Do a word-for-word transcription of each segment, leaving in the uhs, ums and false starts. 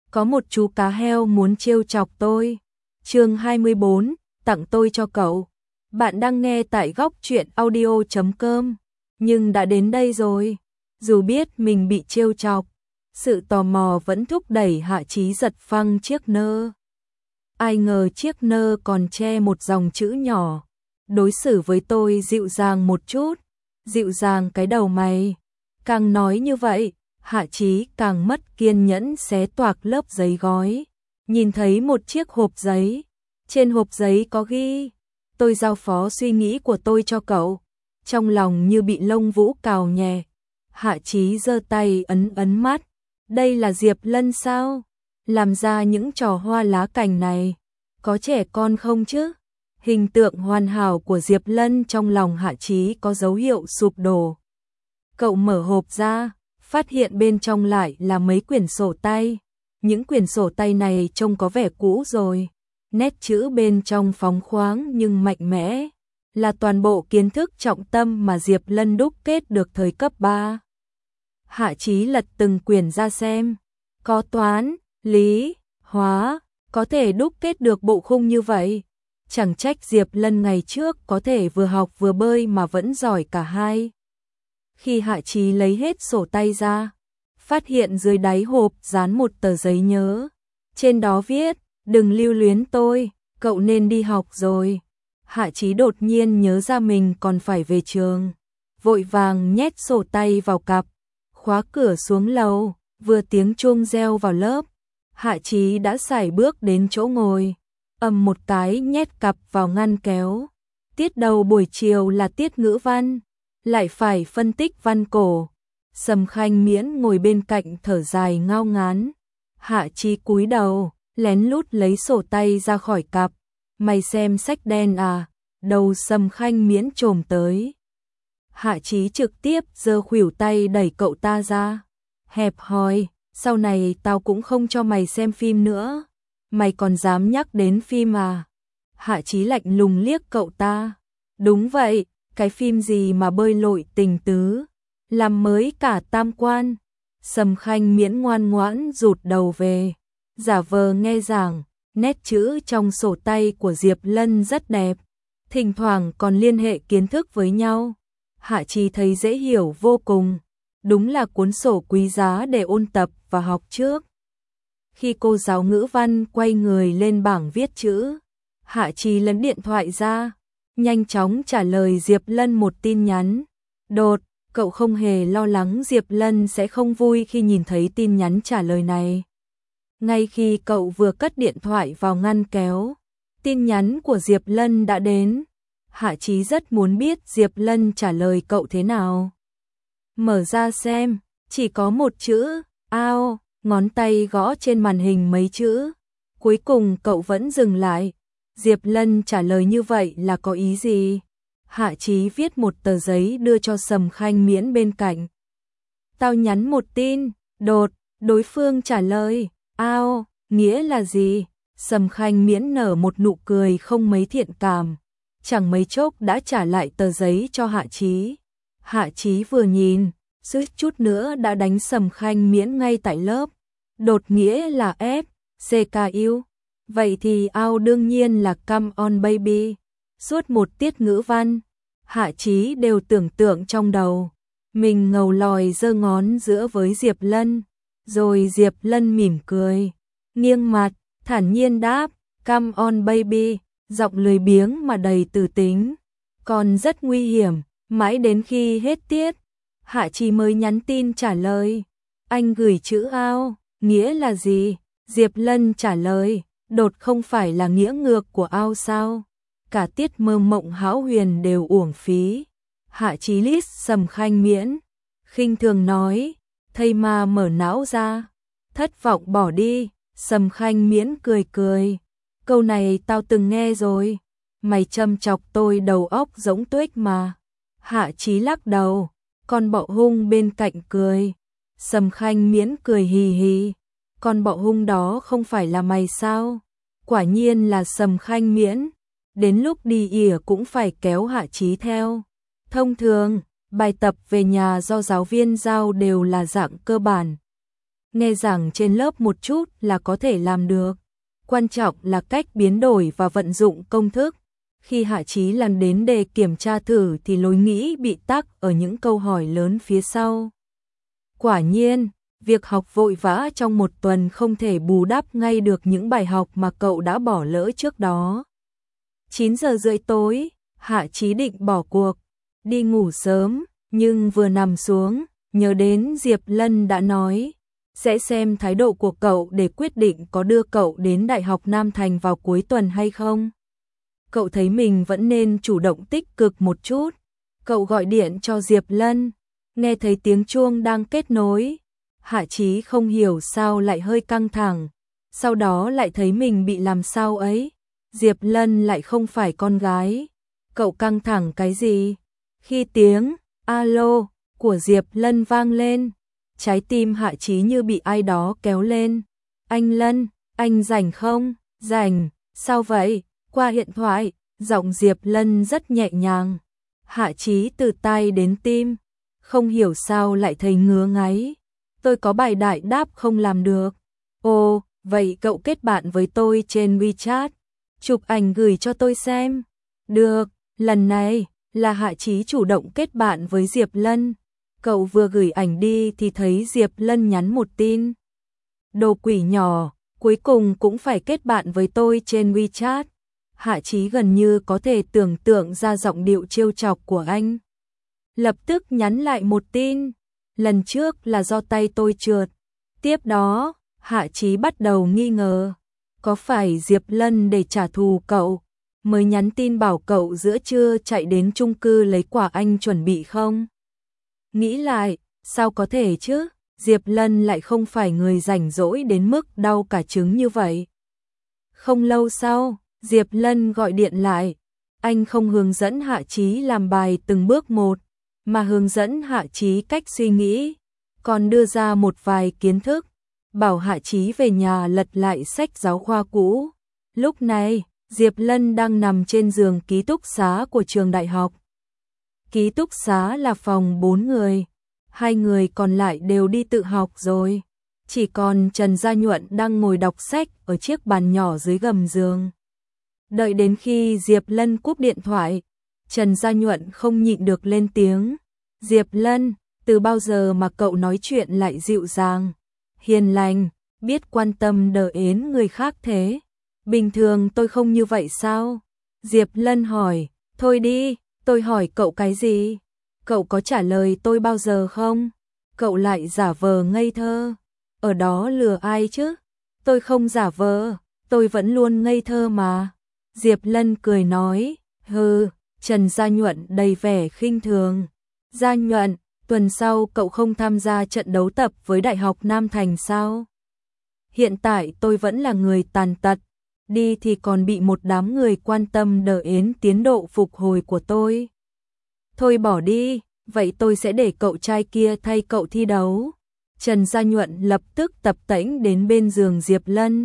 có một chú cá heo muốn trêu chọc tôi. Chương hai mươi bốn, tặng tôi cho cậu. Bạn đang nghe tại góc truyện audio chấm com, nhưng đã đến đây rồi. Dù biết mình bị trêu chọc, sự tò mò vẫn thúc đẩy Hạ Chí giật phăng chiếc nơ. Ai ngờ chiếc nơ còn che một dòng chữ nhỏ. Đối xử với tôi dịu dàng một chút, dịu dàng cái đầu mày. Càng nói như vậy, Hạ Chí càng mất kiên nhẫn xé toạc lớp giấy gói. Nhìn thấy một chiếc hộp giấy, trên hộp giấy có ghi: tôi giao phó suy nghĩ của tôi cho cậu. Trong lòng như bị lông vũ cào nhẹ, Hạ Chí giơ tay ấn ấn mắt. Đây là Diệp Lân sao? Làm ra những trò hoa lá cành này, có trẻ con không chứ? Hình tượng hoàn hảo của Diệp Lân trong lòng Hạ Chí có dấu hiệu sụp đổ. Cậu mở hộp ra, phát hiện bên trong lại là mấy quyển sổ tay. Những quyển sổ tay này trông có vẻ cũ rồi. Nét chữ bên trong phóng khoáng nhưng mạnh mẽ, là toàn bộ kiến thức trọng tâm mà Diệp Lân đúc kết được thời cấp ba. Hạ Chí lật từng quyển ra xem, có toán, lý, hóa, có thể đúc kết được bộ khung như vậy. Chẳng trách Diệp Lân ngày trước có thể vừa học vừa bơi mà vẫn giỏi cả hai. Khi Hạ Chí lấy hết sổ tay ra, phát hiện dưới đáy hộp dán một tờ giấy nhớ. Trên đó viết: đừng lưu luyến tôi, cậu nên đi học rồi. Hạ Chí đột nhiên nhớ ra mình còn phải về trường, vội vàng nhét sổ tay vào cặp, khóa cửa xuống lầu. Vừa tiếng chuông reo vào lớp, Hạ Chí đã sải bước đến chỗ ngồi, ầm một cái nhét cặp vào ngăn kéo. Tiết đầu buổi chiều là tiết ngữ văn, lại phải phân tích văn cổ. Sầm Khanh Miễn ngồi bên cạnh thở dài ngao ngán. Hạ Chí cúi đầu, lén lút lấy sổ tay ra khỏi cặp. Mày xem sách đen à? Đầu Sầm Khanh Miễn chồm tới. Hạ Chí trực tiếp giơ khuỷu tay đẩy cậu ta ra. Hẹp hòi, sau này tao cũng không cho mày xem phim nữa. Mày còn dám nhắc đến phim à? Hạ Chí lạnh lùng liếc cậu ta. Đúng vậy, cái phim gì mà bơi lội tình tứ, làm mới cả tam quan. Sầm Khanh Miễn ngoan ngoãn rụt đầu về, giả vờ nghe giảng. Nét chữ trong sổ tay của Diệp Lân rất đẹp, thỉnh thoảng còn liên hệ kiến thức với nhau. Hạ Chí thấy dễ hiểu vô cùng, đúng là cuốn sổ quý giá để ôn tập và học trước. Khi cô giáo ngữ văn quay người lên bảng viết chữ, Hạ Chí lấy điện thoại ra, nhanh chóng trả lời Diệp Lân một tin nhắn. Đột, cậu không hề lo lắng Diệp Lân sẽ không vui khi nhìn thấy tin nhắn trả lời này. Ngay khi cậu vừa cất điện thoại vào ngăn kéo, tin nhắn của Diệp Lân đã đến. Hạ Chí rất muốn biết Diệp Lân trả lời cậu thế nào. Mở ra xem, chỉ có một chữ, ao, ngón tay gõ trên màn hình mấy chữ. Cuối cùng cậu vẫn dừng lại. Diệp Lân trả lời như vậy là có ý gì? Hạ Chí viết một tờ giấy đưa cho Sầm Khanh Miễn bên cạnh. Tao nhắn một tin, đột, đối phương trả lời, ao, nghĩa là gì? Sầm Khanh Miễn nở một nụ cười không mấy thiện cảm, chẳng mấy chốc đã trả lại tờ giấy cho Hạ Chí. Hạ Chí vừa nhìn, suýt chút nữa đã đánh Sầm Khanh Miễn ngay tại lớp. Đột nghĩa là F, C K U. Vậy thì ao đương nhiên là come on baby. Suốt một tiết ngữ văn, Hạ Chí đều tưởng tượng trong đầu mình ngầu lòi giơ ngón giữa với Diệp Lân, rồi Diệp Lân mỉm cười, nghiêng mặt, thản nhiên đáp, come on baby, giọng lười biếng mà đầy từ tính, còn rất nguy hiểm. Mãi đến khi hết tiết, Hạ Chí mới nhắn tin trả lời, anh gửi chữ ao, nghĩa là gì? Diệp Lân trả lời, đột không phải là nghĩa ngược của ao sao? Cả tiết mơ mộng hão huyền đều uổng phí. Hạ Chí liếc Sầm Khanh Miễn, khinh thường nói, thây ma mở não ra, thất vọng bỏ đi. Sầm Khanh Miễn cười cười, câu này tao từng nghe rồi, mày châm chọc tôi đầu óc giống tuếch mà. Hạ Chí lắc đầu, con bọ hung bên cạnh cười. Sầm Khanh Miễn cười hì hì, con bọ hung đó không phải là mày sao? Quả nhiên là Sầm Khanh Miễn, đến lúc đi ỉa cũng phải kéo Hạ Chí theo. Thông thường, bài tập về nhà do giáo viên giao đều là dạng cơ bản, nghe giảng trên lớp một chút là có thể làm được. Quan trọng là cách biến đổi và vận dụng công thức. Khi Hạ Chí làm đến đề kiểm tra thử thì lối nghĩ bị tắc ở những câu hỏi lớn phía sau. Quả nhiên, việc học vội vã trong một tuần không thể bù đắp ngay được những bài học mà cậu đã bỏ lỡ trước đó. chín giờ rưỡi tối, Hạ Chí định bỏ cuộc, đi ngủ sớm, nhưng vừa nằm xuống, nhớ đến Diệp Lân đã nói, sẽ xem thái độ của cậu để quyết định có đưa cậu đến Đại học Nam Thành vào cuối tuần hay không. Cậu thấy mình vẫn nên chủ động tích cực một chút. Cậu gọi điện cho Diệp Lân, nghe thấy tiếng chuông đang kết nối. Hạ Chí không hiểu sao lại hơi căng thẳng, sau đó lại thấy mình bị làm sao ấy. Diệp Lân lại không phải con gái. Cậu căng thẳng cái gì? Khi tiếng alo của Diệp Lân vang lên, trái tim Hạ Chí như bị ai đó kéo lên. Anh Lân, anh rảnh không? Rảnh, sao vậy? Qua điện thoại, giọng Diệp Lân rất nhẹ nhàng. Hạ Chí từ tai đến tim, không hiểu sao lại thấy ngứa ngáy. Tôi có bài đại đáp không làm được. Ồ, vậy cậu kết bạn với tôi trên WeChat, chụp ảnh gửi cho tôi xem. Được, lần này là Hạ Chí chủ động kết bạn với Diệp Lân. Cậu vừa gửi ảnh đi thì thấy Diệp Lân nhắn một tin. Đồ quỷ nhỏ, cuối cùng cũng phải kết bạn với tôi trên WeChat. Hạ Chí gần như có thể tưởng tượng ra giọng điệu trêu chọc của anh. Lập tức nhắn lại một tin. Lần trước là do tay tôi trượt. Tiếp đó, Hạ Chí bắt đầu nghi ngờ. Có phải Diệp Lân để trả thù cậu, mới nhắn tin bảo cậu giữa trưa chạy đến chung cư lấy quà anh chuẩn bị không? Nghĩ lại, sao có thể chứ? Diệp Lân lại không phải người rảnh rỗi đến mức đau cả trứng như vậy. Không lâu sau, Diệp Lân gọi điện lại. Anh không hướng dẫn Hạ Chí làm bài từng bước một, mà hướng dẫn Hạ Chí cách suy nghĩ, còn đưa ra một vài kiến thức, bảo Hạ Chí về nhà lật lại sách giáo khoa cũ. Lúc này, Diệp Lân đang nằm trên giường ký túc xá của trường đại học. Ký túc xá là phòng bốn người, hai người còn lại đều đi tự học rồi. Chỉ còn Trần Gia Nhuận đang ngồi đọc sách ở chiếc bàn nhỏ dưới gầm giường. Đợi đến khi Diệp Lân cúp điện thoại, Trần Gia Nhuận không nhịn được lên tiếng. Diệp Lân, từ bao giờ mà cậu nói chuyện lại dịu dàng, hiền lành, biết quan tâm đỡ ến người khác thế? Bình thường tôi không như vậy sao? Diệp Lân hỏi. Thôi đi, tôi hỏi cậu cái gì? Cậu có trả lời tôi bao giờ không? Cậu lại giả vờ ngây thơ. Ở đó lừa ai chứ? Tôi không giả vờ, tôi vẫn luôn ngây thơ mà. Diệp Lân cười nói. Hừ. Trần Gia Nhuận đầy vẻ khinh thường. Gia Nhuận, tuần sau cậu không tham gia trận đấu tập với Đại học Nam Thành sao? Hiện tại tôi vẫn là người tàn tật, đi thì còn bị một đám người quan tâm đỡ ến tiến độ phục hồi của tôi. Thôi bỏ đi, vậy tôi sẽ để cậu trai kia thay cậu thi đấu. Trần Gia Nhuận lập tức tập tễnh đến bên giường Diệp Lân.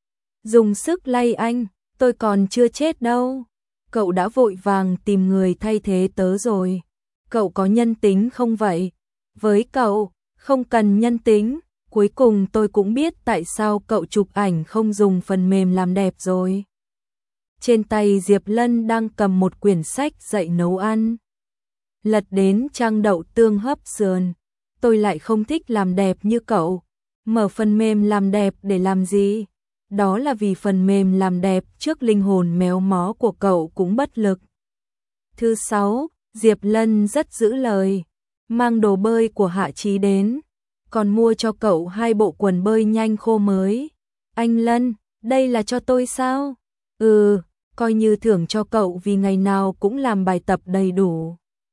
Dùng sức lay anh, tôi còn chưa chết đâu. Cậu đã vội vàng tìm người thay thế tớ rồi. Cậu có nhân tính không vậy? Với cậu, không cần nhân tính. Cuối cùng tôi cũng biết tại sao cậu chụp ảnh không dùng phần mềm làm đẹp rồi. Trên tay Diệp Lân đang cầm một quyển sách dạy nấu ăn. Lật đến trang đậu tương hấp sườn. Tôi lại không thích làm đẹp như cậu. Mở phần mềm làm đẹp để làm gì? Đó là vì phần mềm làm đẹp trước linh hồn méo mó của cậu cũng bất lực. Thứ sáu, Diệp Lân rất giữ lời, mang đồ bơi của Hạ Chí đến, còn mua cho cậu hai bộ quần bơi nhanh khô mới. Anh Lân, đây là cho tôi sao? Ừ, coi như thưởng cho cậu vì ngày nào cũng làm bài tập đầy đủ.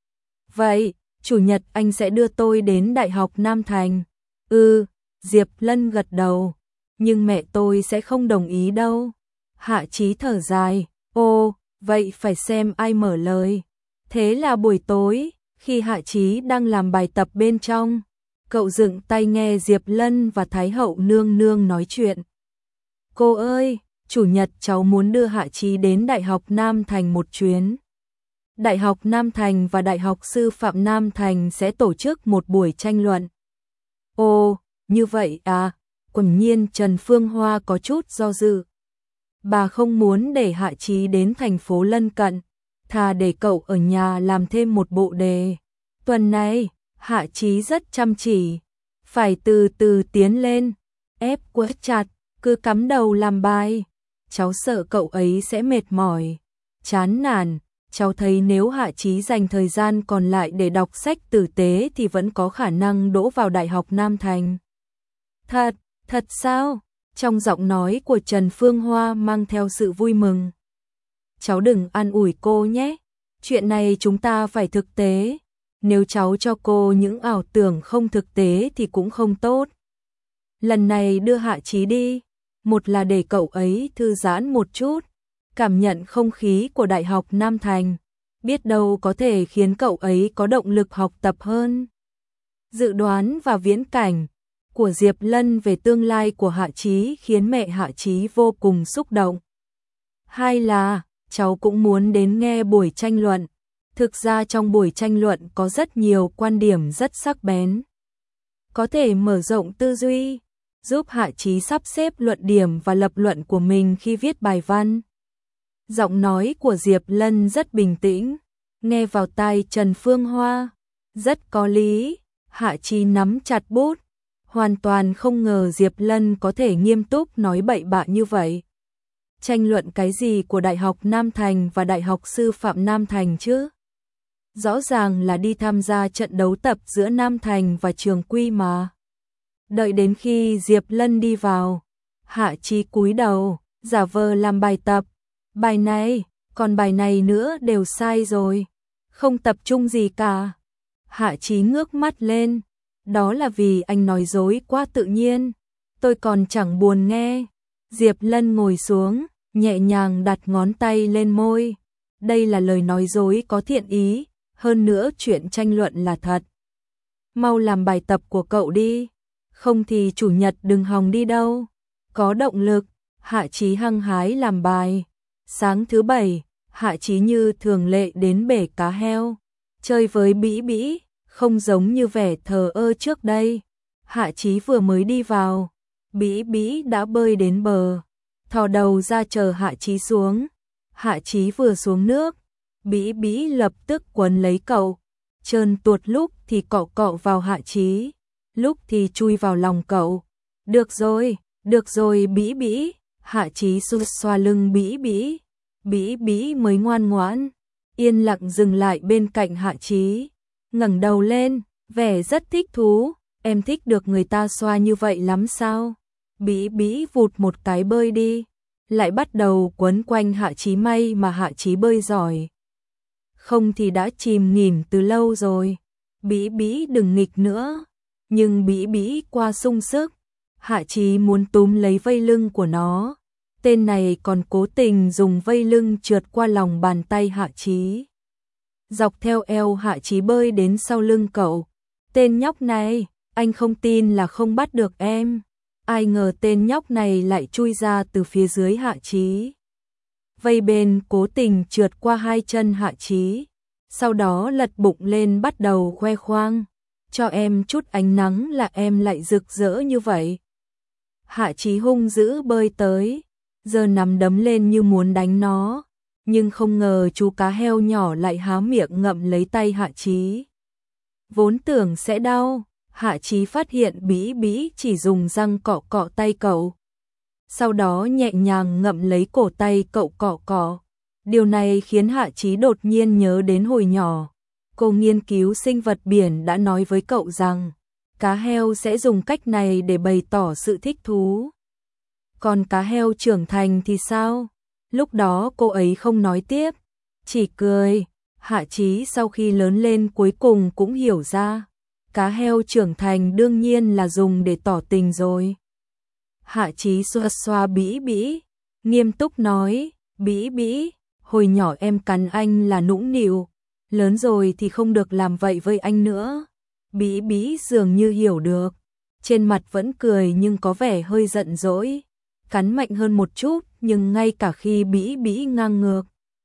Vậy, chủ nhật anh sẽ đưa tôi đến Đại học Nam Thành. Ừ, Diệp Lân gật đầu. Nhưng mẹ tôi sẽ không đồng ý đâu. Hạ Chí thở dài. Ồ, vậy phải xem ai mở lời. Thế là buổi tối, khi Hạ Chí đang làm bài tập bên trong, cậu dựng tay nghe Diệp Lân và Thái hậu nương nương nói chuyện. Cô ơi, chủ nhật cháu muốn đưa Hạ Chí đến Đại học Nam Thành một chuyến. Đại học Nam Thành và Đại học Sư phạm Nam Thành sẽ tổ chức một buổi tranh luận. Ồ, như vậy à? Quả nhiên Trần Phương Hoa có chút do dự. Bà không muốn để Hạ Chí đến thành phố lân cận, thà để cậu ở nhà làm thêm một bộ đề. Tuần này, Hạ Chí rất chăm chỉ, phải từ từ tiến lên, ép quá chặt, cứ cắm đầu làm bài. Cháu sợ cậu ấy sẽ mệt mỏi, chán nản. Cháu thấy nếu Hạ Chí dành thời gian còn lại để đọc sách tử tế thì vẫn có khả năng đỗ vào Đại học Nam Thành. Thật, thật sao? Trong giọng nói của Trần Phương Hoa mang theo sự vui mừng. Cháu đừng an ủi cô nhé, chuyện này chúng ta phải thực tế. Nếu cháu cho cô những ảo tưởng không thực tế thì cũng không tốt. Lần này đưa Hạ Chí đi, một là để cậu ấy thư giãn một chút, cảm nhận không khí của Đại học Nam Thành, biết đâu có thể khiến cậu ấy có động lực học tập hơn. Dự đoán và viễn cảnh của Diệp Lân về tương lai của Hạ Chí khiến mẹ Hạ Chí vô cùng xúc động. Hai là, cháu cũng muốn đến nghe buổi tranh luận. Thực ra trong buổi tranh luận có rất nhiều quan điểm rất sắc bén, có thể mở rộng tư duy, giúp Hạ Chí sắp xếp luận điểm và lập luận của mình khi viết bài văn. Giọng nói của Diệp Lân rất bình tĩnh, nghe vào tai Trần Phương Hoa, rất có lý. Hạ Chí nắm chặt bút, hoàn toàn không ngờ Diệp Lân có thể nghiêm túc nói bậy bạ như vậy. Tranh luận cái gì của Đại học Nam Thành và Đại học Sư phạm Nam Thành chứ? Rõ ràng là đi tham gia trận đấu tập giữa Nam Thành và Trường Quy mà. Đợi đến khi Diệp Lân đi vào, Hạ Chí cúi đầu, giả vờ làm bài tập. Bài này, còn bài này nữa đều sai rồi, không tập trung gì cả. Hạ Chí ngước mắt lên, đó là vì anh nói dối quá tự nhiên, tôi còn chẳng buồn nghe. Diệp Lân ngồi xuống, nhẹ nhàng đặt ngón tay lên môi. Đây là lời nói dối có thiện ý, hơn nữa chuyện tranh luận là thật. Mau làm bài tập của cậu đi, không thì chủ nhật đừng hòng đi đâu. Có động lực, Hạ Chí hăng hái làm bài. Sáng thứ bảy, Hạ Chí như thường lệ đến bể cá heo, chơi với Bĩ Bĩ, không giống như vẻ thờ ơ trước đây. Hạ Chí vừa mới đi vào, Bĩ Bĩ đã bơi đến bờ, thò đầu ra chờ Hạ Chí xuống. Hạ Chí vừa xuống nước, Bĩ Bĩ lập tức quấn lấy cậu, trơn tuột lúc thì cọ cọ vào Hạ Chí, lúc thì chui vào lòng cậu. Được rồi, được rồi Bĩ Bĩ. Hạ Chí xoa xoa lưng Bĩ Bĩ, Bĩ Bĩ mới ngoan ngoãn, yên lặng dừng lại bên cạnh Hạ Chí, ngẩng đầu lên, vẻ rất thích thú. Em thích được người ta xoa như vậy lắm sao? Bĩ Bĩ vụt một cái bơi đi, lại bắt đầu quấn quanh Hạ Chí. May mà Hạ Chí bơi giỏi, không thì đã chìm nghỉm từ lâu rồi. Bĩ Bĩ đừng nghịch nữa. Nhưng Bĩ Bĩ quá sung sức, Hạ Chí muốn túm lấy vây lưng của nó. Tên này còn cố tình dùng vây lưng trượt qua lòng bàn tay Hạ Chí, dọc theo eo Hạ Chí bơi đến sau lưng cậu. Tên nhóc này, anh không tin là không bắt được em. Ai ngờ tên nhóc này lại chui ra từ phía dưới Hạ Chí. Vây bên cố tình trượt qua hai chân Hạ Chí, sau đó lật bụng lên bắt đầu khoe khoang. Cho em chút ánh nắng là em lại rực rỡ như vậy. Hạ Chí hung dữ bơi tới, giơ nắm đấm lên như muốn đánh nó, nhưng không ngờ chú cá heo nhỏ lại há miệng ngậm lấy tay Hạ Chí. Vốn tưởng sẽ đau, Hạ Chí phát hiện Bĩ Bĩ chỉ dùng răng cọ cọ tay cậu, sau đó nhẹ nhàng ngậm lấy cổ tay cậu cọ cọ. Điều này khiến Hạ Chí đột nhiên nhớ đến hồi nhỏ, cô nghiên cứu sinh vật biển đã nói với cậu rằng cá heo sẽ dùng cách này để bày tỏ sự thích thú. Còn cá heo trưởng thành thì sao? Lúc đó cô ấy không nói tiếp, chỉ cười. Hạ Chí sau khi lớn lên cuối cùng cũng hiểu ra, cá heo trưởng thành đương nhiên là dùng để tỏ tình rồi. Hạ Chí xoa xoa Bĩ Bĩ, nghiêm túc nói, Bĩ Bĩ, hồi nhỏ em cắn anh là nũng nịu, lớn rồi thì không được làm vậy với anh nữa. Bĩ Bĩ dường như hiểu được, trên mặt vẫn cười nhưng có vẻ hơi giận dỗi, cắn mạnh hơn một chút, nhưng ngay cả khi Bĩ Bĩ ngang ngược,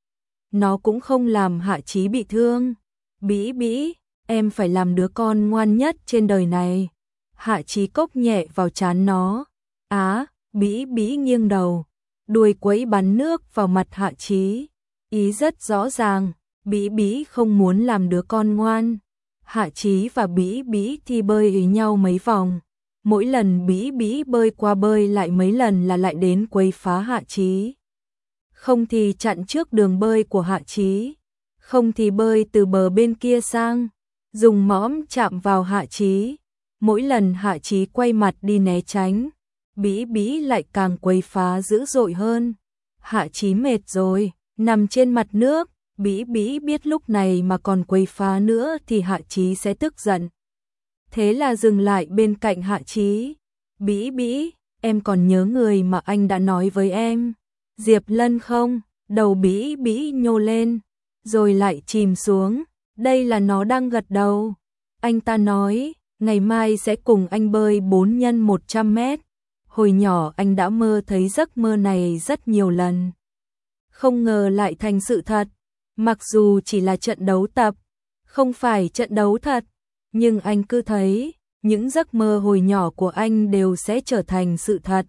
nó cũng không làm Hạ Chí bị thương. Bĩ Bĩ, em phải làm đứa con ngoan nhất trên đời này. Hạ Chí cốc nhẹ vào trán nó. Á, Bĩ Bĩ nghiêng đầu, đuôi quẫy bắn nước vào mặt Hạ Chí. Ý rất rõ ràng, Bĩ Bĩ không muốn làm đứa con ngoan. Hạ Chí và Bĩ Bĩ thi bơi với nhau mấy vòng. Mỗi lần Bĩ Bĩ bơi qua bơi lại mấy lần là lại đến quấy phá Hạ Chí. Không thì chặn trước đường bơi của Hạ Chí, không thì bơi từ bờ bên kia sang, dùng mõm chạm vào Hạ Chí. Mỗi lần Hạ Chí quay mặt đi né tránh, Bĩ Bĩ lại càng quấy phá dữ dội hơn. Hạ Chí mệt rồi, nằm trên mặt nước. Bĩ Bĩ biết lúc này mà còn quấy phá nữa thì Hạ Chí sẽ tức giận. Thế là dừng lại bên cạnh Hạ Chí. Bĩ Bĩ, em còn nhớ người mà anh đã nói với em, Diệp Lân không? Đầu Bĩ Bĩ nhô lên, rồi lại chìm xuống. Đây là nó đang gật đầu. Anh ta nói, ngày mai sẽ cùng anh bơi bốn nhân một trăm mét. Hồi nhỏ anh đã mơ thấy giấc mơ này rất nhiều lần. Không ngờ lại thành sự thật. Mặc dù chỉ là trận đấu tập, không phải trận đấu thật, nhưng anh cứ thấy những giấc mơ hồi nhỏ của anh đều sẽ trở thành sự thật.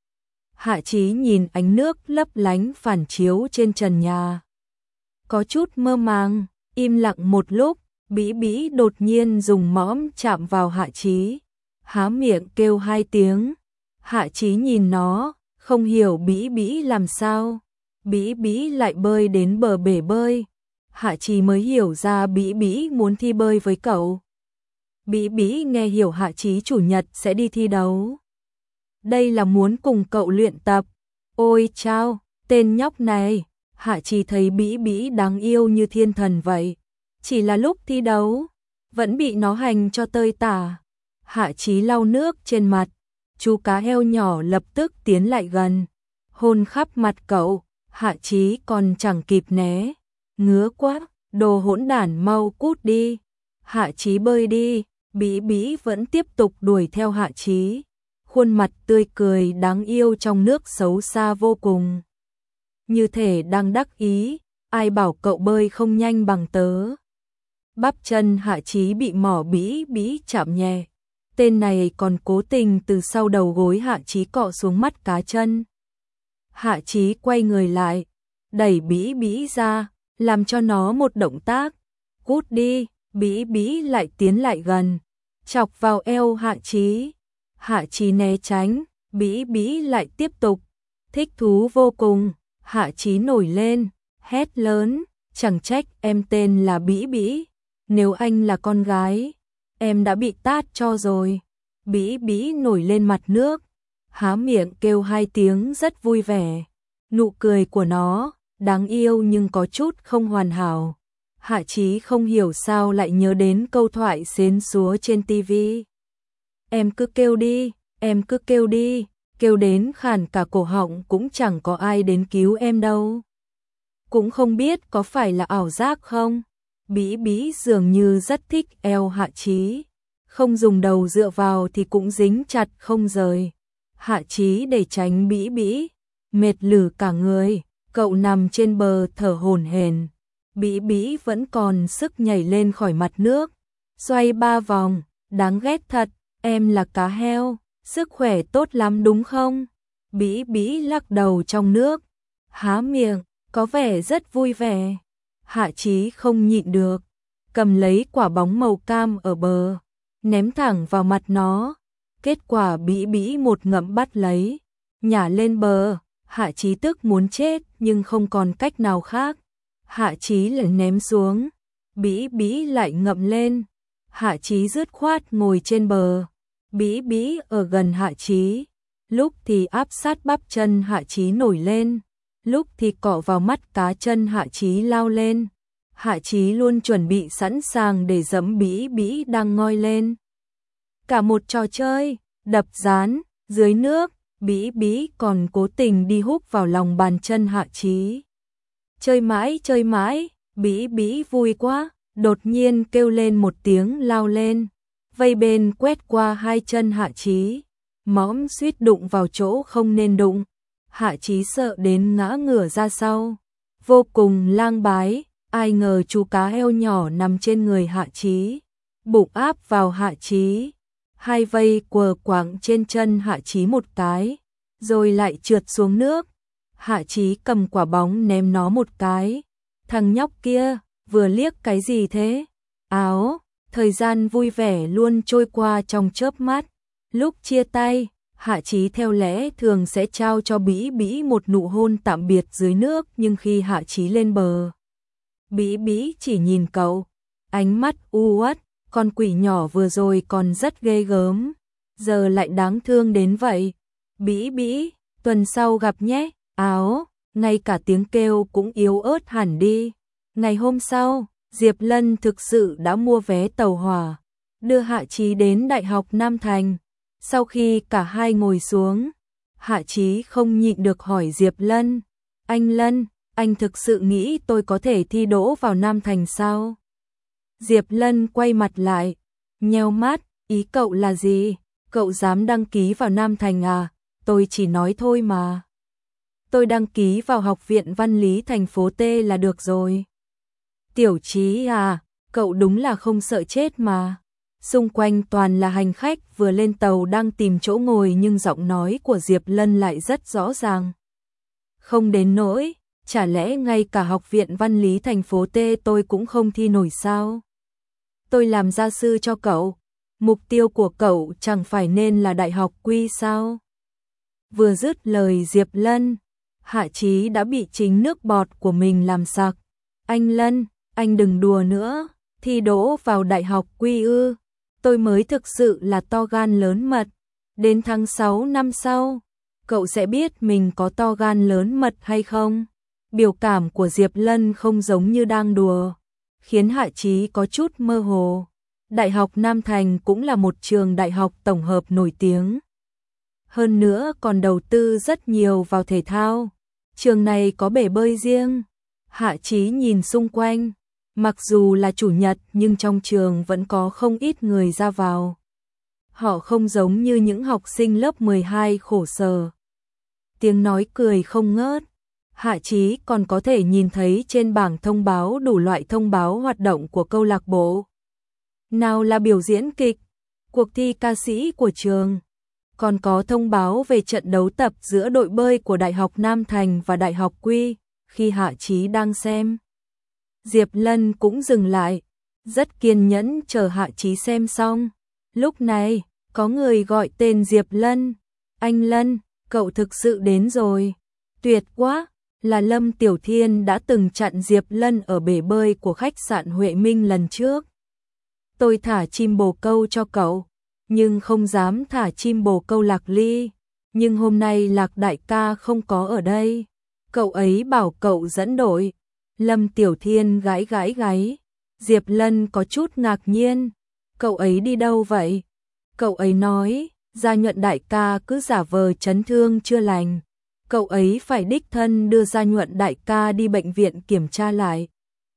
Hạ Chí nhìn ánh nước lấp lánh phản chiếu trên trần nhà, có chút mơ màng, im lặng một lúc. Bĩ Bĩ đột nhiên dùng mõm chạm vào Hạ Chí, há miệng kêu hai tiếng. Hạ Chí nhìn nó, không hiểu Bĩ Bĩ làm sao. Bĩ Bĩ lại bơi đến bờ bể bơi. Hạ Chí mới hiểu ra Bĩ Bĩ muốn thi bơi với cậu. Bĩ Bĩ nghe hiểu Hạ Chí chủ nhật sẽ đi thi đấu. Đây là muốn cùng cậu luyện tập. Ôi chao, tên nhóc này. Hạ Chí thấy Bĩ Bĩ đáng yêu như thiên thần vậy. Chỉ là lúc thi đấu, vẫn bị nó hành cho tơi tả. Hạ Chí lau nước trên mặt. Chú cá heo nhỏ lập tức tiến lại gần, hôn khắp mặt cậu. Hạ Chí còn chẳng kịp né. Ngứa quá, đồ hỗn đản, mau cút đi. Hạ Chí bơi đi. Bĩ Bĩ vẫn tiếp tục đuổi theo Hạ Chí. Khuôn mặt tươi cười đáng yêu trong nước xấu xa vô cùng. Như thể đang đắc ý, ai bảo cậu bơi không nhanh bằng tớ. Bắp chân Hạ Chí bị mỏ Bĩ Bĩ chạm nhẹ. Tên này còn cố tình từ sau đầu gối Hạ Chí cọ xuống mắt cá chân. Hạ Chí quay người lại, đẩy Bĩ Bĩ ra, làm cho nó một động tác. Cút đi. Bĩ Bĩ lại tiến lại gần, chọc vào eo Hạ Chí. Hạ Chí né tránh, Bĩ Bĩ lại tiếp tục. Thích thú vô cùng. Hạ Chí nổi lên, hét lớn, chẳng trách em tên là Bĩ Bĩ. Nếu anh là con gái, em đã bị tát cho rồi. Bĩ Bĩ nổi lên mặt nước, há miệng kêu hai tiếng rất vui vẻ. Nụ cười của nó đáng yêu nhưng có chút không hoàn hảo. Hạ Chí không hiểu sao lại nhớ đến câu thoại xến xúa trên tivi. Em cứ kêu đi, em cứ kêu đi, kêu đến khàn cả cổ họng cũng chẳng có ai đến cứu em đâu. Cũng không biết có phải là ảo giác không? Bĩ Bĩ dường như rất thích eo Hạ Chí. Không dùng đầu dựa vào thì cũng dính chặt không rời. Hạ Chí để tránh Bĩ Bĩ, mệt lử cả người, cậu nằm trên bờ thở hổn hển. Bĩ Bĩ vẫn còn sức nhảy lên khỏi mặt nước, xoay ba vòng. Đáng ghét thật, em là cá heo, sức khỏe tốt lắm đúng không? Bĩ Bĩ lắc đầu trong nước, há miệng, có vẻ rất vui vẻ. Hạ Chí không nhịn được, cầm lấy quả bóng màu cam ở bờ, ném thẳng vào mặt nó. Kết quả Bĩ Bĩ một ngậm bắt lấy, nhả lên bờ. Hạ Chí tức muốn chết nhưng không còn cách nào khác. Hạ Chí lại ném xuống, Bĩ Bĩ lại ngậm lên. Hạ Chí dứt khoát ngồi trên bờ. Bĩ Bĩ ở gần Hạ Chí, lúc thì áp sát bắp chân Hạ Chí nổi lên, lúc thì cọ vào mắt cá chân Hạ Chí lao lên. Hạ Chí luôn chuẩn bị sẵn sàng để giẫm Bĩ Bĩ đang ngoi lên. Cả một trò chơi, đập dán, dưới nước. Bĩ Bĩ còn cố tình đi húc vào lòng bàn chân Hạ Chí. Chơi mãi chơi mãi, Bĩ Bĩ vui quá, đột nhiên kêu lên một tiếng lao lên, vây bên quét qua hai chân Hạ Chí, mõm suýt đụng vào chỗ không nên đụng. Hạ Chí sợ đến ngã ngửa ra sau, vô cùng lang bái. Ai ngờ chú cá heo nhỏ nằm trên người Hạ Chí, bụng áp vào Hạ Chí. hai vây quờ quạng trên chân Hạ Chí một cái, rồi lại trượt xuống nước. Hạ Chí cầm quả bóng ném nó một cái. Thằng nhóc kia, vừa liếc cái gì thế? Áo, thời gian vui vẻ luôn trôi qua trong chớp mắt. Lúc chia tay, Hạ Chí theo lẽ thường sẽ trao cho Bĩ Bĩ một nụ hôn tạm biệt dưới nước, nhưng khi Hạ Chí lên bờ, Bĩ Bĩ chỉ nhìn cậu, ánh mắt u uất, con quỷ nhỏ vừa rồi còn rất ghê gớm, giờ lại đáng thương đến vậy. Bĩ Bĩ, tuần sau gặp nhé. Áo, ngay cả tiếng kêu cũng yếu ớt hẳn đi. Ngày hôm sau, Diệp Lân thực sự đã mua vé tàu hỏa, đưa Hạ Chí đến Đại học Nam Thành. Sau khi cả hai ngồi xuống, Hạ Chí không nhịn được hỏi Diệp Lân, anh Lân, anh thực sự nghĩ tôi có thể thi đỗ vào Nam Thành sao? Diệp Lân quay mặt lại, nheo mắt, ý cậu là gì? Cậu dám đăng ký vào Nam Thành à? Tôi chỉ nói thôi mà. Tôi đăng ký vào Học viện Văn lý thành phố T là được rồi. Tiểu Chí à, cậu đúng là không sợ chết mà. Xung quanh toàn là hành khách vừa lên tàu đang tìm chỗ ngồi, nhưng giọng nói của Diệp Lân lại rất rõ ràng. Không đến nỗi, chả lẽ ngay cả Học viện Văn lý thành phố T tôi cũng không thi nổi sao? Tôi làm gia sư cho cậu, mục tiêu của cậu chẳng phải nên là Đại học Quy sao? Vừa dứt lời Diệp Lân, Hạ Chí đã bị chính nước bọt của mình làm sặc. Anh Lân, anh đừng đùa nữa, thi đỗ vào Đại học Quy ư? Tôi mới thực sự là to gan lớn mật. Đến tháng sáu năm sau, cậu sẽ biết mình có to gan lớn mật hay không. Biểu cảm của Diệp Lân không giống như đang đùa, khiến Hạ Chí có chút mơ hồ. Đại học Nam Thành cũng là một trường đại học tổng hợp nổi tiếng. Hơn nữa còn đầu tư rất nhiều vào thể thao. Trường này có bể bơi riêng. Hạ Chí nhìn xung quanh, mặc dù là chủ nhật nhưng trong trường vẫn có không ít người ra vào. Họ không giống như những học sinh lớp mười hai khổ sở. Tiếng nói cười không ngớt. Hạ Chí còn có thể nhìn thấy trên bảng thông báo đủ loại thông báo hoạt động của câu lạc bộ. Nào là biểu diễn kịch, cuộc thi ca sĩ của trường, còn có thông báo về trận đấu tập giữa đội bơi của Đại học Nam Thành và Đại học Quy. Khi Hạ Chí đang xem, Diệp Lân cũng dừng lại, rất kiên nhẫn chờ Hạ Chí xem xong. Lúc này, có người gọi tên Diệp Lân. Anh Lân, cậu thực sự đến rồi. Tuyệt quá, là Lâm Tiểu Thiên đã từng chặn Diệp Lân ở bể bơi của khách sạn Huệ Minh lần trước. Tôi thả chim bồ câu cho cậu, nhưng không dám thả chim bồ câu Lạc Ly. Nhưng hôm nay Lạc đại ca không có ở đây. Cậu ấy bảo cậu dẫn đội. Lâm Tiểu Thiên gãi gãi gáy. Diệp Lân có chút ngạc nhiên. Cậu ấy đi đâu vậy? Cậu ấy nói, Gia Nhuận đại ca cứ giả vờ chấn thương chưa lành. Cậu ấy phải đích thân đưa Gia Nhuận đại ca đi bệnh viện kiểm tra lại.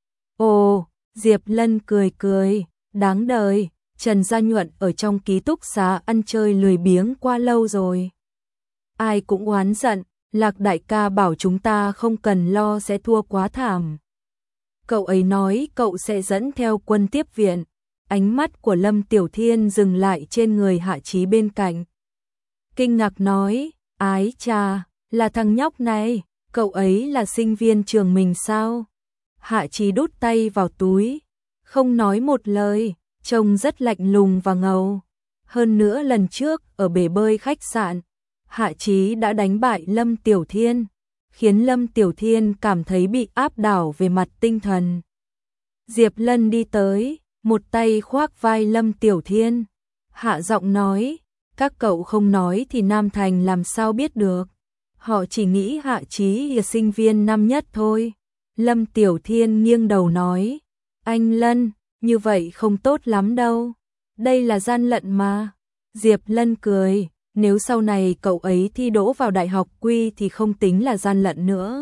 Ồ, Diệp Lân cười cười, đáng đời, Trần Gia Nhuận ở trong ký túc xá ăn chơi lười biếng qua lâu rồi. Ai cũng oán giận, Lạc đại ca bảo chúng ta không cần lo sẽ thua quá thảm. Cậu ấy nói cậu sẽ dẫn theo quân tiếp viện. Ánh mắt của Lâm Tiểu Thiên dừng lại trên người Hạ Chí bên cạnh. Kinh ngạc nói, ái chà, là thằng nhóc này, cậu ấy là sinh viên trường mình sao? Hạ Chí đút tay vào túi, không nói một lời, trông rất lạnh lùng và ngầu. Hơn nữa lần trước ở bể bơi khách sạn, Hạ Chí đã đánh bại Lâm Tiểu Thiên, khiến Lâm Tiểu Thiên cảm thấy bị áp đảo về mặt tinh thần. Diệp Lân đi tới, một tay khoác vai Lâm Tiểu Thiên, hạ giọng nói, các cậu không nói thì Nam Thành làm sao biết được. Họ chỉ nghĩ Hạ Chí là sinh viên năm nhất thôi. Lâm Tiểu Thiên nghiêng đầu nói, anh Lân, như vậy không tốt lắm đâu. Đây là gian lận mà. Diệp Lân cười, nếu sau này cậu ấy thi đỗ vào Đại học Quy thì không tính là gian lận nữa.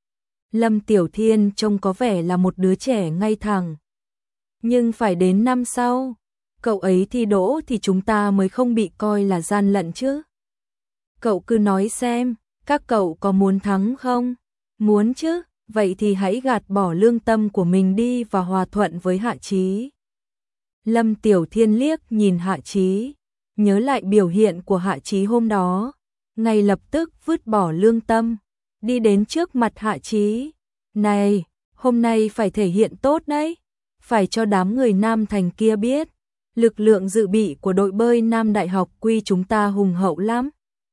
Lâm Tiểu Thiên trông có vẻ là một đứa trẻ ngay thẳng. Nhưng phải đến năm sau, cậu ấy thi đỗ thì chúng ta mới không bị coi là gian lận chứ. Cậu cứ nói xem, các cậu có muốn thắng không? Muốn chứ, vậy thì hãy gạt bỏ lương tâm của mình đi và hòa thuận với Hạ Chí. Lâm Tiểu Thiên liếc nhìn Hạ Chí, nhớ lại biểu hiện của Hạ Chí hôm đó, ngay lập tức vứt bỏ lương tâm, đi đến trước mặt Hạ Chí. Này, hôm nay phải thể hiện tốt đấy, phải cho đám người Nam Thành kia biết, lực lượng dự bị của đội bơi Nam Đại học Quy chúng ta hùng hậu lắm.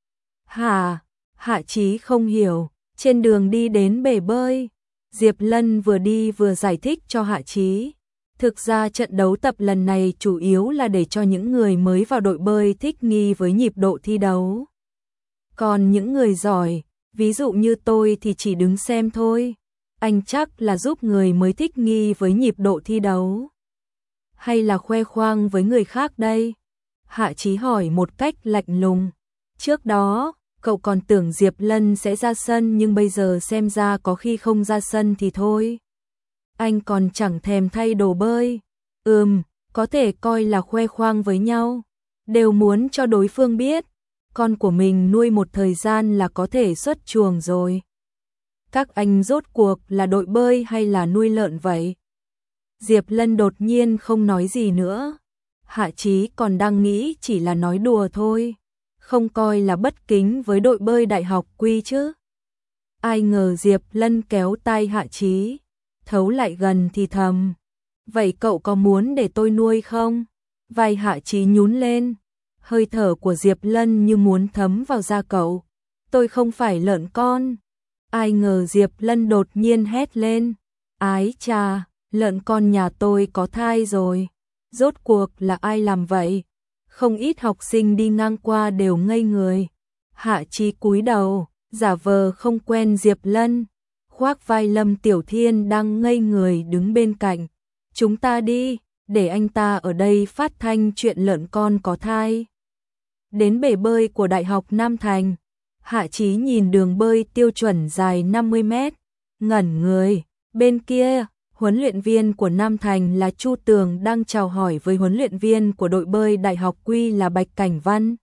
Hả? Hạ Chí không hiểu, trên đường đi đến bể bơi, Diệp Lân vừa đi vừa giải thích cho Hạ Chí. Thực ra trận đấu tập lần này chủ yếu là để cho những người mới vào đội bơi thích nghi với nhịp độ thi đấu. Còn những người giỏi, ví dụ như tôi thì chỉ đứng xem thôi. Anh chắc là giúp người mới thích nghi với nhịp độ thi đấu. Hay là khoe khoang với người khác đây? Hạ Chí hỏi một cách lạnh lùng. Trước đó, cậu còn tưởng Diệp Lân sẽ ra sân nhưng bây giờ xem ra có khi không ra sân thì thôi. Anh còn chẳng thèm thay đồ bơi. Ừm, có thể coi là khoe khoang với nhau. Đều muốn cho đối phương biết, con của mình nuôi một thời gian là có thể xuất chuồng rồi. Các anh rốt cuộc là đội bơi hay là nuôi lợn vậy? Diệp Lân đột nhiên không nói gì nữa. Hạ Chí còn đang nghĩ chỉ là nói đùa thôi, không coi là bất kính với đội bơi Đại học Quy chứ. Ai ngờ Diệp Lân kéo tay Hạ Chí, thấu lại gần thì thầm. Vậy cậu có muốn để tôi nuôi không? Vai Hạ Chí nhún lên, hơi thở của Diệp Lân như muốn thấm vào da cậu. Tôi không phải lợn con. Ai ngờ Diệp Lân đột nhiên hét lên. Ái chà, lợn con nhà tôi có thai rồi. Rốt cuộc là ai làm vậy? Không ít học sinh đi ngang qua đều ngây người. Hạ Chí cúi đầu, giả vờ không quen Diệp Lân, khoác vai Lâm Tiểu Thiên đang ngây người đứng bên cạnh. Chúng ta đi, để anh ta ở đây phát thanh chuyện lợn con có thai. Đến bể bơi của Đại học Nam Thành, Hạ Chí nhìn đường bơi tiêu chuẩn dài năm mươi mét, ngẩn người. Bên kia, huấn luyện viên của Nam Thành là Chu Tường đang chào hỏi với huấn luyện viên của đội bơi Đại học Quy là Bạch Cảnh Văn.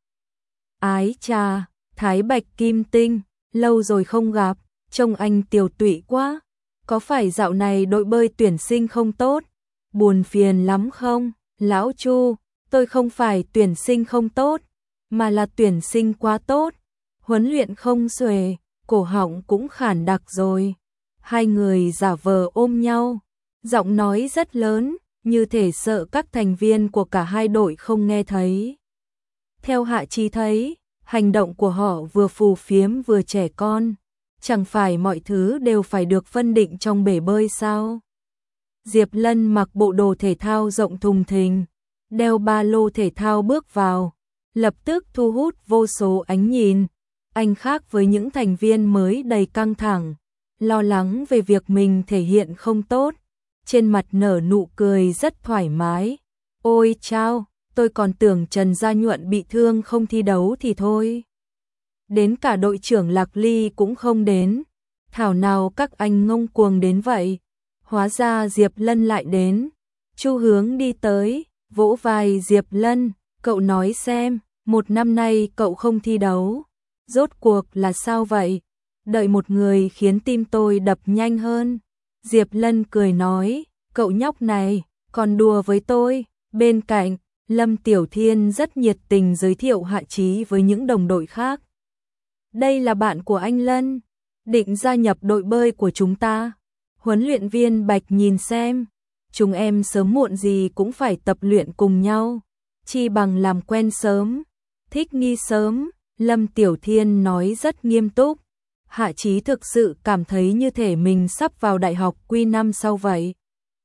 Ái chà, Thái Bạch Kim Tinh, lâu rồi không gặp, trông anh tiều tụy quá. Có phải dạo này đội bơi tuyển sinh không tốt? Buồn phiền lắm không? Lão Chu, tôi không phải tuyển sinh không tốt, mà là tuyển sinh quá tốt. Huấn luyện không xuể, cổ họng cũng khản đặc rồi. Hai người giả vờ ôm nhau, giọng nói rất lớn, như thể sợ các thành viên của cả hai đội không nghe thấy. Theo Hạ Chí thấy, hành động của họ vừa phù phiếm vừa trẻ con. Chẳng phải mọi thứ đều phải được phân định trong bể bơi sao? Diệp Lân mặc bộ đồ thể thao rộng thùng thình, đeo ba lô thể thao bước vào, lập tức thu hút vô số ánh nhìn. Anh khác với những thành viên mới đầy căng thẳng, lo lắng về việc mình thể hiện không tốt, trên mặt nở nụ cười rất thoải mái. Ôi chao, tôi còn tưởng Trần Gia Nhuận bị thương không thi đấu thì thôi. Đến cả đội trưởng Lạc Ly cũng không đến, thảo nào các anh ngông cuồng đến vậy. Hóa ra Diệp Lân lại đến. Chu Hướng đi tới, vỗ vai Diệp Lân, cậu nói xem, một năm nay cậu không thi đấu, rốt cuộc là sao vậy? Đợi một người khiến tim tôi đập nhanh hơn. Diệp Lân cười nói, cậu nhóc này, còn đùa với tôi. Bên cạnh, Lâm Tiểu Thiên rất nhiệt tình giới thiệu Hạ Chí với những đồng đội khác. Đây là bạn của anh Lân, định gia nhập đội bơi của chúng ta. Huấn luyện viên Bạch nhìn xem, chúng em sớm muộn gì cũng phải tập luyện cùng nhau, chi bằng làm quen sớm, thích nghi sớm. Lâm Tiểu Thiên nói rất nghiêm túc. Hạ Chí thực sự cảm thấy như thể mình sắp vào đại học Quy năm sau vậy.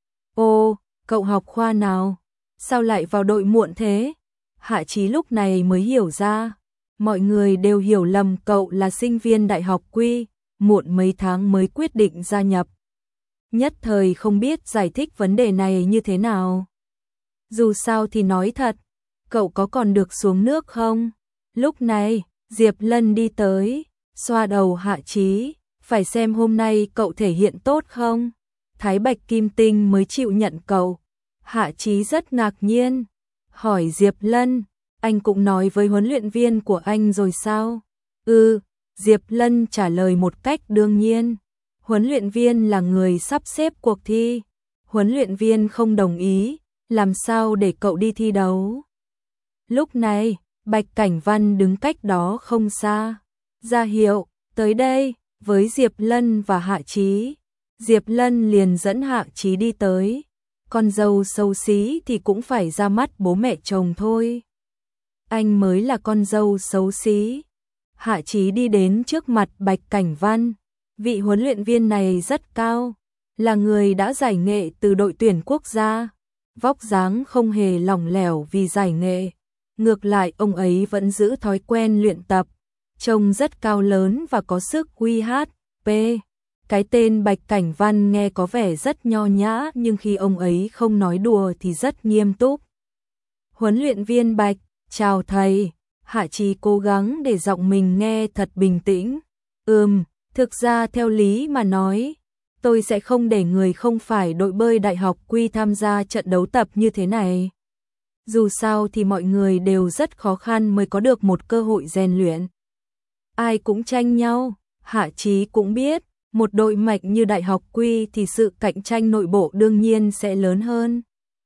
Ô, cậu học khoa nào? Sao lại vào đội muộn thế? Hạ Chí lúc này mới hiểu ra, mọi người đều hiểu lầm cậu là sinh viên đại học Quy, muộn mấy tháng mới quyết định gia nhập. Nhất thời không biết giải thích vấn đề này như thế nào. Dù sao thì nói thật, cậu có còn được xuống nước không? Lúc này, Diệp Lân đi tới, xoa đầu Hạ Chí, phải xem hôm nay cậu thể hiện tốt không? Thái Bạch Kim Tinh mới chịu nhận cậu. Hạ Chí rất ngạc nhiên, hỏi Diệp Lân, anh cũng nói với huấn luyện viên của anh rồi sao? Ừ, Diệp Lân trả lời một cách đương nhiên. Huấn luyện viên là người sắp xếp cuộc thi. Huấn luyện viên không đồng ý, làm sao để cậu đi thi đấu? Lúc này, Bạch Cảnh Văn đứng cách đó không xa, ra hiệu, tới đây, với Diệp Lân và Hạ Chí. Diệp Lân liền dẫn Hạ Chí đi tới, con dâu xấu xí thì cũng phải ra mắt bố mẹ chồng thôi. Anh mới là con dâu xấu xí. Hạ Chí đi đến trước mặt Bạch Cảnh Văn, vị huấn luyện viên này rất cao, là người đã giải nghệ từ đội tuyển quốc gia, vóc dáng không hề lỏng lẻo vì giải nghệ, ngược lại ông ấy vẫn giữ thói quen luyện tập, trông rất cao lớn và có sức uy hát pê. Cái tên Bạch Cảnh Văn nghe có vẻ rất nho nhã nhưng khi ông ấy không nói đùa thì rất nghiêm túc. Huấn luyện viên Bạch, chào thầy. Hạ Chí cố gắng để giọng mình nghe thật bình tĩnh. Ừm, thực ra theo lý mà nói, tôi sẽ không để người không phải đội bơi đại học Quy tham gia trận đấu tập như thế này. Dù sao thì mọi người đều rất khó khăn mới có được một cơ hội rèn luyện. Ai cũng tranh nhau, Hạ Chí cũng biết, một đội mạnh như đại học Quy thì sự cạnh tranh nội bộ đương nhiên sẽ lớn hơn.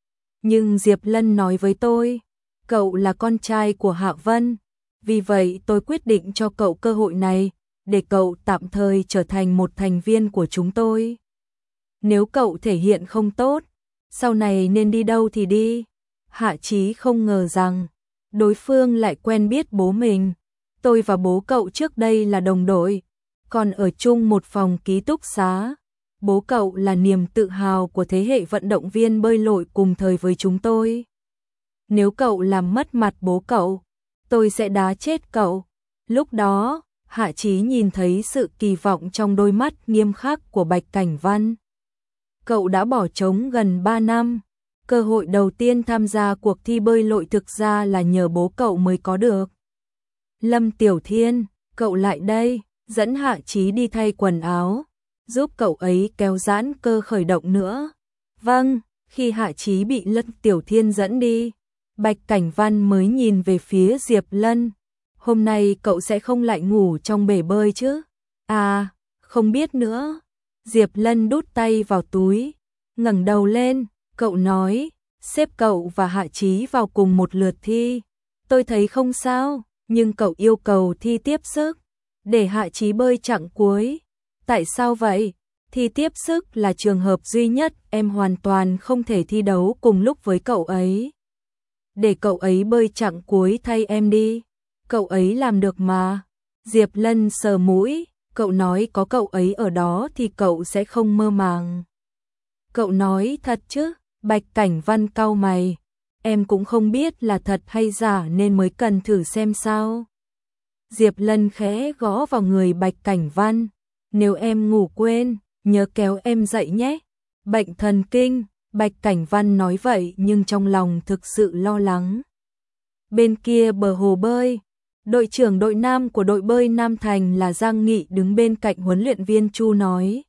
Nhưng Diệp Lân nói với tôi, cậu là con trai của Hạ Vân, vì vậy tôi quyết định cho cậu cơ hội này, để cậu tạm thời trở thành một thành viên của chúng tôi. Nếu cậu thể hiện không tốt, sau này nên đi đâu thì đi. Hạ Chí không ngờ rằng, đối phương lại quen biết bố mình. Tôi và bố cậu trước đây là đồng đội, còn ở chung một phòng ký túc xá. Bố cậu là niềm tự hào của thế hệ vận động viên bơi lội cùng thời với chúng tôi. Nếu cậu làm mất mặt bố cậu, tôi sẽ đá chết cậu. Lúc đó, Hạ Chí nhìn thấy sự kỳ vọng trong đôi mắt nghiêm khắc của Bạch Cảnh Văn. Cậu đã bỏ trống gần ba năm, cơ hội đầu tiên tham gia cuộc thi bơi lội thực ra là nhờ bố cậu mới có được. Lâm Tiểu Thiên, cậu lại đây, dẫn Hạ Chí đi thay quần áo, giúp cậu ấy kéo giãn cơ khởi động nữa. Vâng, khi Hạ Chí bị Lâm Tiểu Thiên dẫn đi, Bạch Cảnh Văn mới nhìn về phía Diệp Lân. Hôm nay cậu sẽ không lại ngủ trong bể bơi chứ? À, không biết nữa. Diệp Lân đút tay vào túi, ngẩng đầu lên, cậu nói, xếp cậu và Hạ Chí vào cùng một lượt thi. Tôi thấy không sao, nhưng cậu yêu cầu thi tiếp sức, để Hạ Chí bơi chặng cuối. Tại sao vậy? Thi tiếp sức là trường hợp duy nhất em hoàn toàn không thể thi đấu cùng lúc với cậu ấy. Để cậu ấy bơi chặng cuối thay em đi. Cậu ấy làm được mà. Diệp Lân sờ mũi, cậu nói có cậu ấy ở đó thì cậu sẽ không mơ màng. Cậu nói thật chứ? Bạch Cảnh Văn cau mày. Em cũng không biết là thật hay giả nên mới cần thử xem sao. Diệp Lân khẽ gõ vào người Bạch Cảnh Văn. Nếu em ngủ quên, nhớ kéo em dậy nhé. Bệnh thần kinh, Bạch Cảnh Văn nói vậy nhưng trong lòng thực sự lo lắng. Bên kia bờ hồ bơi, đội trưởng đội nam của đội bơi Nam Thành là Giang Nghị đứng bên cạnh huấn luyện viên Chu nói.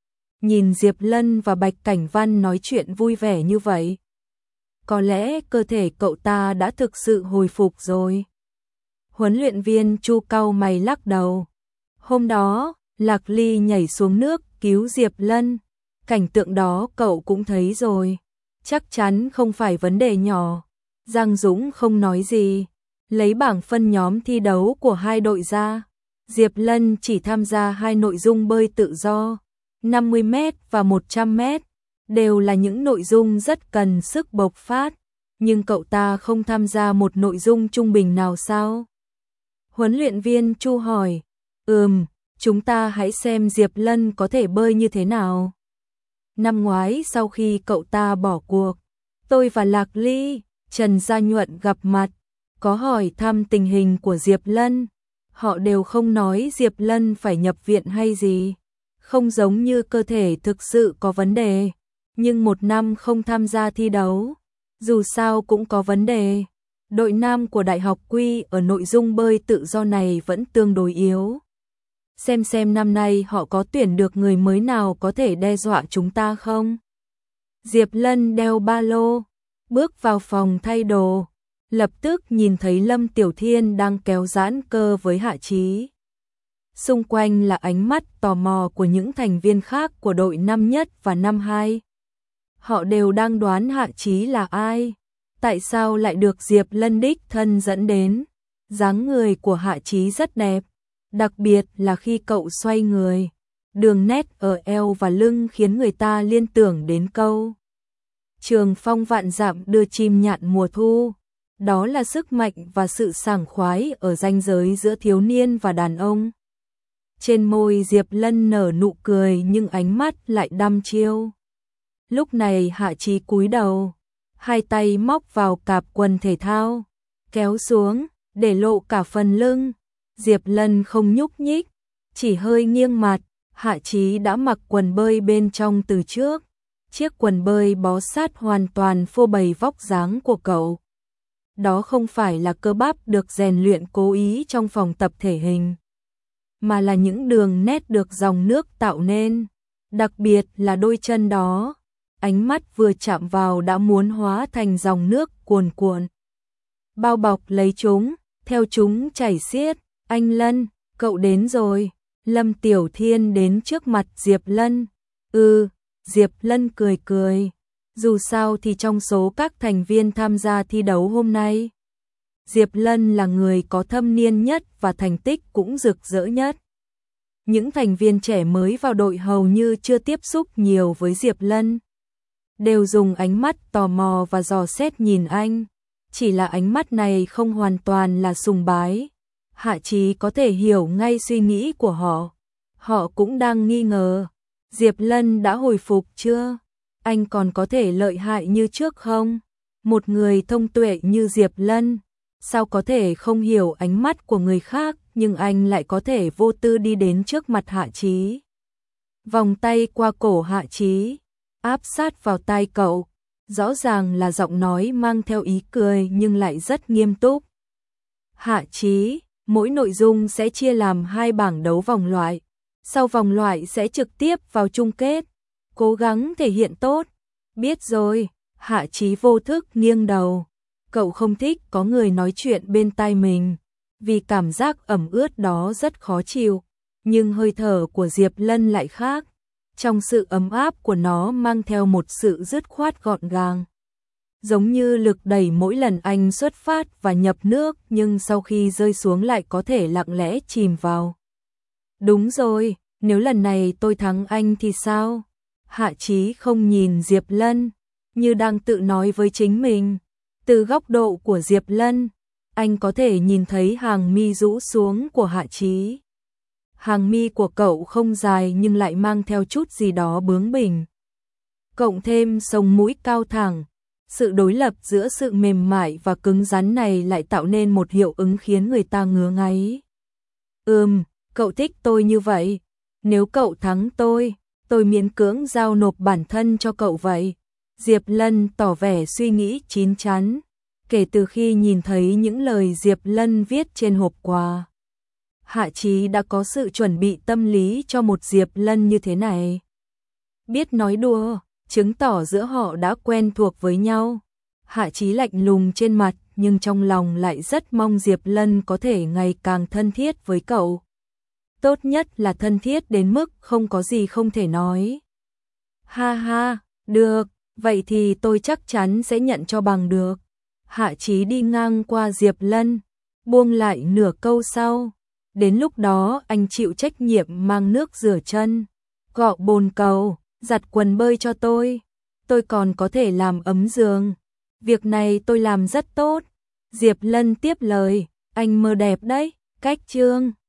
Nhìn Diệp Lân và Bạch Cảnh Văn nói chuyện vui vẻ như vậy, có lẽ cơ thể cậu ta đã thực sự hồi phục rồi. Huấn luyện viên Chu cau mày lắc đầu. Hôm đó, Lạc Ly nhảy xuống nước cứu Diệp Lân. Cảnh tượng đó cậu cũng thấy rồi. Chắc chắn không phải vấn đề nhỏ. Giang Dũng không nói gì. Lấy bảng phân nhóm thi đấu của hai đội ra. Diệp Lân chỉ tham gia hai nội dung bơi tự do, năm mươi mét và một trăm mét. Đều là những nội dung rất cần sức bộc phát. Nhưng cậu ta không tham gia một nội dung trung bình nào sao? Huấn luyện viên Chu hỏi. Ừm, chúng ta hãy xem Diệp Lân có thể bơi như thế nào. Năm ngoái sau khi cậu ta bỏ cuộc, tôi và Lạc Ly, Trần Gia Nhuận gặp mặt, có hỏi thăm tình hình của Diệp Lân. Họ đều không nói Diệp Lân phải nhập viện hay gì. Không giống như cơ thể thực sự có vấn đề. Nhưng một năm không tham gia thi đấu, dù sao cũng có vấn đề. Đội nam của Đại học Quy ở nội dung bơi tự do này vẫn tương đối yếu. Xem xem năm nay họ có tuyển được người mới nào có thể đe dọa chúng ta không? Diệp Lân đeo ba lô, bước vào phòng thay đồ, lập tức nhìn thấy Lâm Tiểu Thiên đang kéo giãn cơ với Hạ Chí. Xung quanh là ánh mắt tò mò của những thành viên khác của đội năm nhất và năm hai. Họ đều đang đoán Hạ Chí là ai, tại sao lại được Diệp Lân đích thân dẫn đến. Dáng người của Hạ Chí rất đẹp, đặc biệt là khi cậu xoay người. Đường nét ở eo và lưng khiến người ta liên tưởng đến câu Trường phong vạn dặm đưa chim nhạn mùa thu. Đó là sức mạnh và sự sảng khoái ở ranh giới giữa thiếu niên và đàn ông. Trên môi Diệp Lân nở nụ cười nhưng ánh mắt lại đăm chiêu. Lúc này Hạ Chí cúi đầu, hai tay móc vào cạp quần thể thao, kéo xuống, để lộ cả phần lưng. Diệp Lân không nhúc nhích, chỉ hơi nghiêng mặt. Hạ Chí đã mặc quần bơi bên trong từ trước. Chiếc quần bơi bó sát hoàn toàn phô bày vóc dáng của cậu. Đó không phải là cơ bắp được rèn luyện cố ý trong phòng tập thể hình, mà là những đường nét được dòng nước tạo nên. Đặc biệt là đôi chân đó, ánh mắt vừa chạm vào đã muốn hóa thành dòng nước cuồn cuộn, bao bọc lấy chúng, theo chúng chảy xiết. Anh Lân, cậu đến rồi. Lâm Tiểu Thiên đến trước mặt Diệp Lân. Ừ, Diệp Lân cười cười. Dù sao thì trong số các thành viên tham gia thi đấu hôm nay, Diệp Lân là người có thâm niên nhất và thành tích cũng rực rỡ nhất. Những thành viên trẻ mới vào đội hầu như chưa tiếp xúc nhiều với Diệp Lân, đều dùng ánh mắt tò mò và dò xét nhìn anh. Chỉ là ánh mắt này không hoàn toàn là sùng bái. Hạ Chí có thể hiểu ngay suy nghĩ của họ. Họ cũng đang nghi ngờ, Diệp Lân đã hồi phục chưa? Anh còn có thể lợi hại như trước không? Một người thông tuệ như Diệp Lân, sao có thể không hiểu ánh mắt của người khác, nhưng anh lại có thể vô tư đi đến trước mặt Hạ Chí. Vòng tay qua cổ Hạ Chí, áp sát vào tai cậu. Rõ ràng là giọng nói mang theo ý cười nhưng lại rất nghiêm túc. Hạ Chí, mỗi nội dung sẽ chia làm hai bảng đấu vòng loại. Sau vòng loại sẽ trực tiếp vào chung kết. Cố gắng thể hiện tốt. Biết rồi. Hạ Chí vô thức nghiêng đầu. Cậu không thích có người nói chuyện bên tai mình, vì cảm giác ẩm ướt đó rất khó chịu. Nhưng hơi thở của Diệp Lân lại khác. Trong sự ấm áp của nó mang theo một sự dứt khoát gọn gàng. Giống như lực đẩy mỗi lần anh xuất phát và nhập nước, nhưng sau khi rơi xuống lại có thể lặng lẽ chìm vào. Đúng rồi, nếu lần này tôi thắng anh thì sao? Hạ Chí không nhìn Diệp Lân, như đang tự nói với chính mình. Từ góc độ của Diệp Lân, anh có thể nhìn thấy hàng mi rũ xuống của Hạ Chí. Hàng mi của cậu không dài nhưng lại mang theo chút gì đó bướng bỉnh. Cộng thêm sống mũi cao thẳng, sự đối lập giữa sự mềm mại và cứng rắn này lại tạo nên một hiệu ứng khiến người ta ngứa ngáy. Ừm, cậu thích tôi như vậy. Nếu cậu thắng tôi, tôi miễn cưỡng giao nộp bản thân cho cậu vậy. Diệp Lân tỏ vẻ suy nghĩ chín chắn. Kể từ khi nhìn thấy những lời Diệp Lân viết trên hộp quà, Hạ Chí đã có sự chuẩn bị tâm lý cho một Diệp Lân như thế này. Biết nói đùa, chứng tỏ giữa họ đã quen thuộc với nhau. Hạ Chí lạnh lùng trên mặt, nhưng trong lòng lại rất mong Diệp Lân có thể ngày càng thân thiết với cậu. Tốt nhất là thân thiết đến mức không có gì không thể nói. Ha ha, được, vậy thì tôi chắc chắn sẽ nhận cho bằng được. Hạ Chí đi ngang qua Diệp Lân, buông lại nửa câu sau. Đến lúc đó anh chịu trách nhiệm mang nước rửa chân, gọ bồn cầu, giặt quần bơi cho tôi. Tôi còn có thể làm ấm giường. Việc này tôi làm rất tốt. Diệp Lân tiếp lời, anh mơ đẹp đấy, cách chương.